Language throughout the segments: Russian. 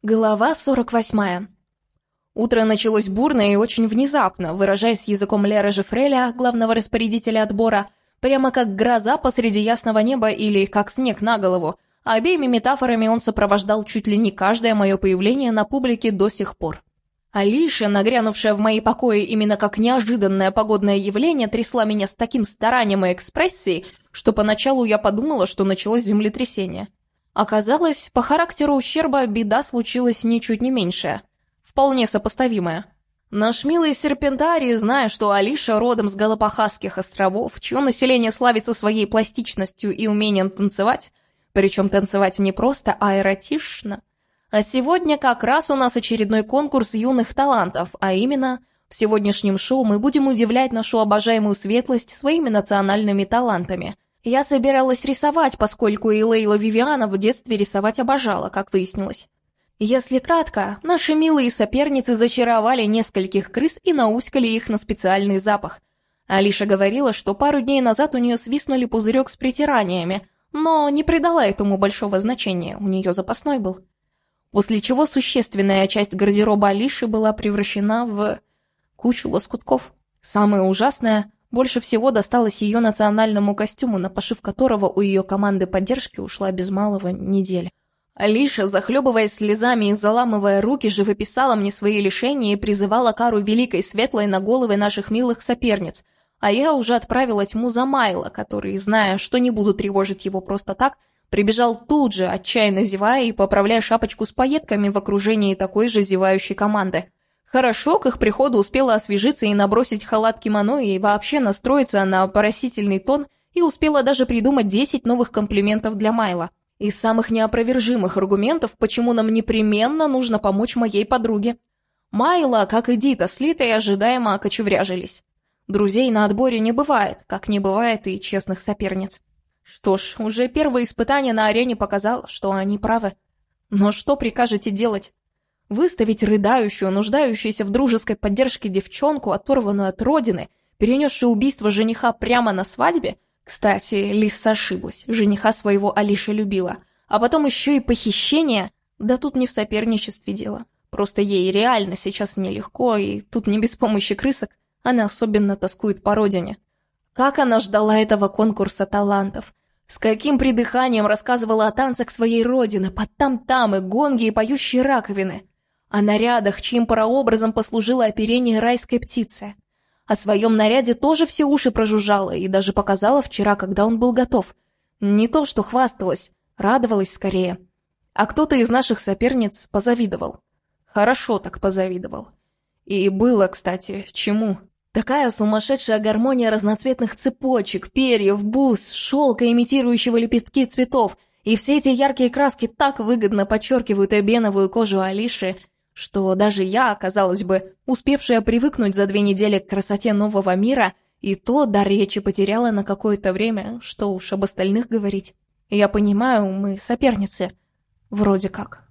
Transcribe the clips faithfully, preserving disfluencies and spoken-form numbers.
Глава сорок восьмая. Утро началось бурно и очень внезапно, выражаясь языком Леры Жифреля, главного распорядителя отбора, прямо как гроза посреди ясного неба или как снег на голову. А обеими метафорами он сопровождал чуть ли не каждое мое появление на публике до сих пор. Алиша, нагрянувшая в мои покои именно как неожиданное погодное явление, трясла меня с таким старанием и экспрессией, что поначалу я подумала, что началось землетрясение. Оказалось, по характеру ущерба беда случилась ничуть не меньшая, вполне сопоставимая. Наш милый серпентарий, зная, что Алиша родом с Галапагосских островов, чье население славится своей пластичностью и умением танцевать, причем танцевать не просто, а эротично, а сегодня как раз у нас очередной конкурс юных талантов, а именно в сегодняшнем шоу мы будем удивлять нашу обожаемую светлость своими национальными талантами. Я собиралась рисовать, поскольку и Лейла Вивиана в детстве рисовать обожала, как выяснилось. Если кратко, наши милые соперницы зачаровали нескольких крыс и науськали их на специальный запах. Алиша говорила, что пару дней назад у нее свистнули пузырек с притираниями, но не придала этому большого значения, у нее запасной был. После чего существенная часть гардероба Алиши была превращена в кучу лоскутков. Самое ужасное – больше всего досталось ее национальному костюму, на пошив которого у ее команды поддержки ушла без малого неделя. Алиша, захлебываясь слезами и заламывая руки, живописала мне свои лишения и призывала кару великой светлой на головы наших милых соперниц, а я уже отправила тьму за Майло, который, зная, что не буду тревожить его просто так, прибежал тут же, отчаянно зевая и поправляя шапочку с пайетками в окружении такой же зевающей команды. Хорошо, к их приходу успела освежиться и набросить халат-кимоно и вообще настроиться на просительный тон и успела даже придумать десять новых комплиментов для Майла. Из самых неопровержимых аргументов, почему нам непременно нужно помочь моей подруге. Майла, как и Дита, слитые ожидаемо окочевряжились. Друзей на отборе не бывает, как не бывает и честных соперниц. Что ж, уже первое испытание на арене показало, что они правы. Но что прикажете делать? Выставить рыдающую, нуждающуюся в дружеской поддержке девчонку, оторванную от родины, перенесшую убийство жениха прямо на свадьбе? Кстати, Лиса ошиблась, жениха своего Алиша любила. А потом еще и похищение? Да тут не в соперничестве дело. Просто ей реально сейчас нелегко, и тут не без помощи крысок, она особенно тоскует по родине. Как она ждала этого конкурса талантов! С каким придыханием рассказывала о танцах своей родины, под там-тамы, гонги и поющие раковины. О нарядах, чьим прообразом послужило оперение райской птицы. О своем наряде тоже все уши прожужжала и даже показала вчера, когда он был готов. Не то что хвасталась, радовалась скорее. А кто-то из наших соперниц позавидовал. Хорошо так позавидовал. И было, кстати, чему. Такая сумасшедшая гармония разноцветных цепочек, перьев, бус, шелка, имитирующего лепестки цветов. И все эти яркие краски так выгодно подчеркивают эбеновую кожу Алиши, что даже я, казалось бы, успевшая привыкнуть за две недели к красоте нового мира, и то дар речи потеряла на какое-то время, что уж об остальных говорить. Я понимаю, мы соперницы. Вроде как.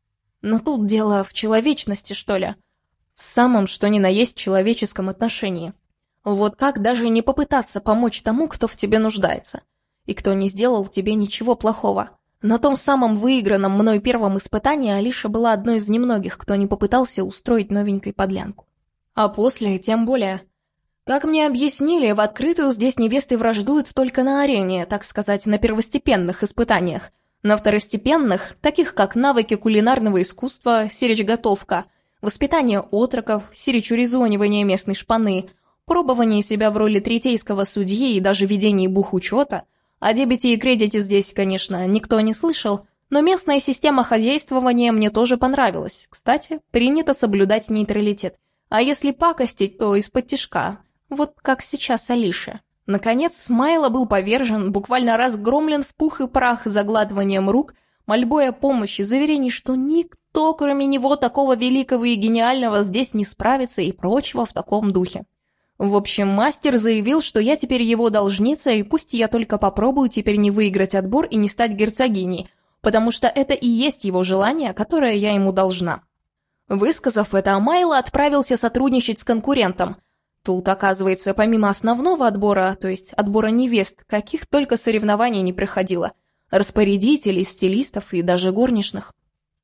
Но тут дело в человечности, что ли. В самом, что ни на есть, человеческом отношении. Вот как даже не попытаться помочь тому, кто в тебе нуждается, и кто не сделал тебе ничего плохого. На том самом выигранном мной первом испытании Алиша была одной из немногих, кто не попытался устроить новенькой подлянку. А после тем более. Как мне объяснили, в открытую здесь невесты враждуют только на арене, так сказать, на первостепенных испытаниях. На второстепенных, таких как навыки кулинарного искусства, сиречь-готовка, воспитание отроков, сиречь-урезонивание местной шпаны, пробование себя в роли третейского судьи и даже ведение бухучета. О дебете и кредите здесь, конечно, никто не слышал, но местная система хозяйствования мне тоже понравилась. Кстати, принято соблюдать нейтралитет. А если пакостить, то из-под тишка. Вот как сейчас Алиша. Наконец, Майло был повержен, буквально разгромлен в пух и прах загладыванием рук, мольбой о помощи, заверений, что никто, кроме него, такого великого и гениального здесь не справится и прочего в таком духе. В общем, мастер заявил, что я теперь его должница, и пусть я только попробую теперь не выиграть отбор и не стать герцогиней, потому что это и есть его желание, которое я ему должна. Высказав это, Майло отправился сотрудничать с конкурентом. Тут, оказывается, помимо основного отбора, то есть отбора невест, каких только соревнований не проходило, распорядителей, стилистов и даже горничных.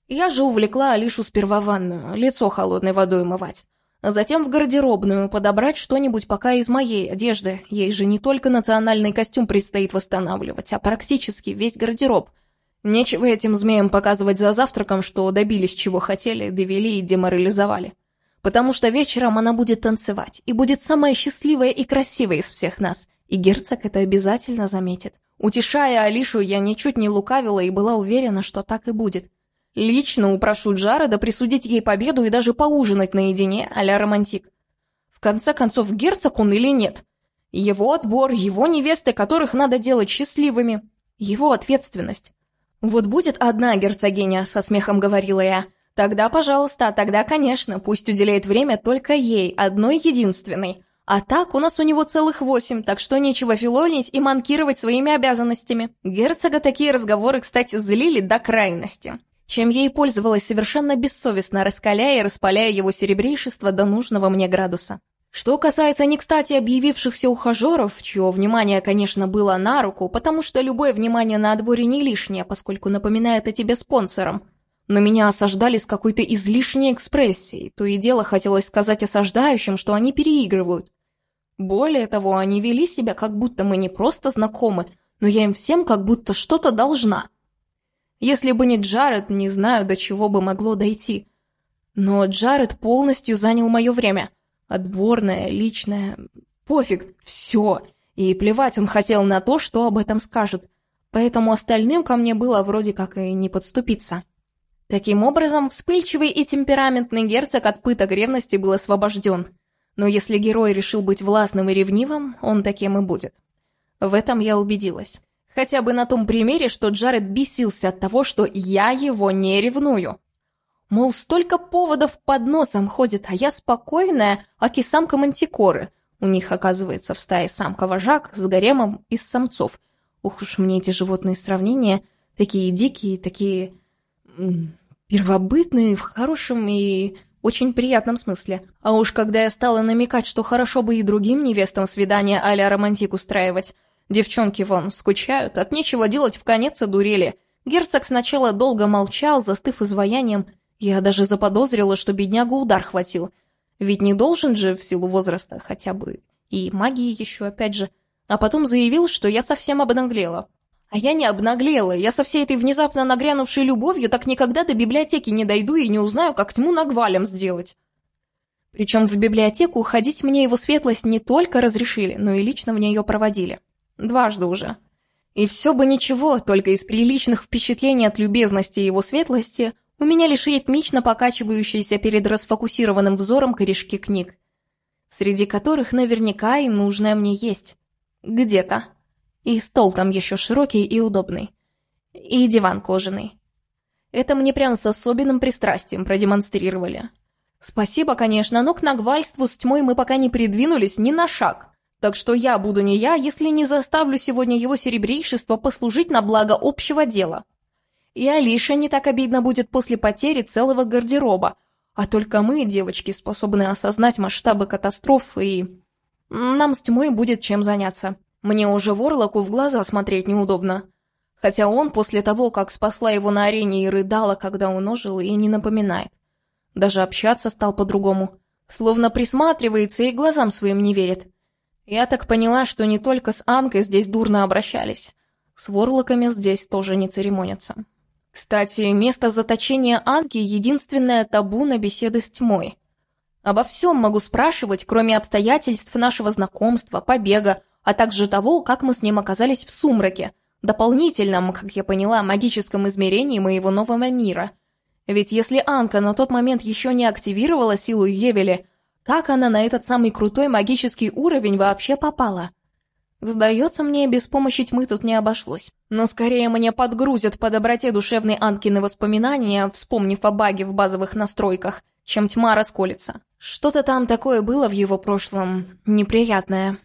Я же увлекла Алишу сперва в ванную, лицо холодной водой умывать. А затем в гардеробную подобрать что-нибудь пока из моей одежды. Ей же не только национальный костюм предстоит восстанавливать, а практически весь гардероб. Нечего этим змеям показывать за завтраком, что добились чего хотели, довели и деморализовали. Потому что вечером она будет танцевать, и будет самая счастливая и красивая из всех нас. И герцог это обязательно заметит. Утешая Алишу, я ничуть не лукавила и была уверена, что так и будет. Лично упрошу Джареда присудить ей победу и даже поужинать наедине а-ля романтик. В конце концов, герцог он или нет? Его отбор, его невесты, которых надо делать счастливыми. Его ответственность. «Вот будет одна герцогиня», — со смехом говорила я. «Тогда, пожалуйста, тогда, конечно, пусть уделяет время только ей, одной единственной. А так у нас у него целых восемь, так что нечего филонить и манкировать своими обязанностями». Герцога такие разговоры, кстати, злили до крайности. Чем я и пользовалась совершенно бессовестно, раскаляя и распаляя его серебрейшество до нужного мне градуса. Что касается не кстати объявившихся ухажеров, чье внимание, конечно, было на руку, потому что любое внимание на отборе не лишнее, поскольку напоминает о тебе спонсорам. Но меня осаждали с какой-то излишней экспрессией, то и дело хотелось сказать осаждающим, что они переигрывают. Более того, они вели себя, как будто мы не просто знакомы, но я им всем как будто что-то должна. Если бы не Джаред, не знаю, до чего бы могло дойти. Но Джаред полностью занял мое время. Отборное, личное, пофиг, все. И плевать он хотел на то, что об этом скажут. Поэтому остальным ко мне было вроде как и не подступиться. Таким образом, вспыльчивый и темпераментный герцог от пыток ревности был освобожден. Но если герой решил быть властным и ревнивым, он таким и будет. В этом я убедилась. Хотя бы на том примере, что Джаред бесился от того, что я его не ревную. Мол, столько поводов под носом ходит, а я спокойная, аки самка мантикоры. У них, оказывается, в стае самка-вожак с гаремом из самцов. Ух уж мне эти животные сравнения, такие дикие, такие м- первобытные, в хорошем и очень приятном смысле. А уж когда я стала намекать, что хорошо бы и другим невестам свидания а-ля романтик устраивать, девчонки вон скучают, от нечего делать вконец одурели. Герцог сначала долго молчал, застыв изваянием. Я даже заподозрила, что беднягу удар хватил. Ведь не должен же в силу возраста хотя бы и магии еще опять же. А потом заявил, что я совсем обнаглела. А я не обнаглела, я со всей этой внезапно нагрянувшей любовью так никогда до библиотеки не дойду и не узнаю, как тьму нагвалем сделать. Причем в библиотеку ходить мне его светлость не только разрешили, но и лично в нее проводили. Дважды уже. И все бы ничего, только из приличных впечатлений от любезности его светлости у меня лишь ритмично покачивающиеся перед расфокусированным взором корешки книг, среди которых наверняка и нужное мне есть. Где-то. И стол там еще широкий и удобный. И диван кожаный. Это мне прям с особенным пристрастием продемонстрировали. Спасибо, конечно, но к нагвальству с тьмой мы пока не придвинулись ни на шаг. Так что я буду не я, если не заставлю сегодня его серебрейшество послужить на благо общего дела. И Алише не так обидно будет после потери целого гардероба. А только мы, девочки, способны осознать масштабы катастрофы, и нам с тьмой будет чем заняться. Мне уже Ворлоку в глаза смотреть неудобно. Хотя он после того, как спасла его на арене и рыдала, когда он ожил, и не напоминает. Даже общаться стал по-другому. Словно присматривается и глазам своим не верит. Я так поняла, что не только с Анкой здесь дурно обращались. С Ворлоками здесь тоже не церемонятся. Кстати, место заточения Анки — единственное табу на беседы с тьмой. Обо всем могу спрашивать, кроме обстоятельств нашего знакомства, побега, а также того, как мы с ним оказались в сумраке, дополнительном, как я поняла, магическом измерении моего нового мира. Ведь если Анка на тот момент еще не активировала силу Евели, как она на этот самый крутой магический уровень вообще попала? Сдается мне, без помощи тьмы тут не обошлось. Но скорее мне подгрузят по доброте душевной Анкины воспоминания, вспомнив о баге в базовых настройках, чем тьма расколется. Что-то там такое было в его прошлом неприятное.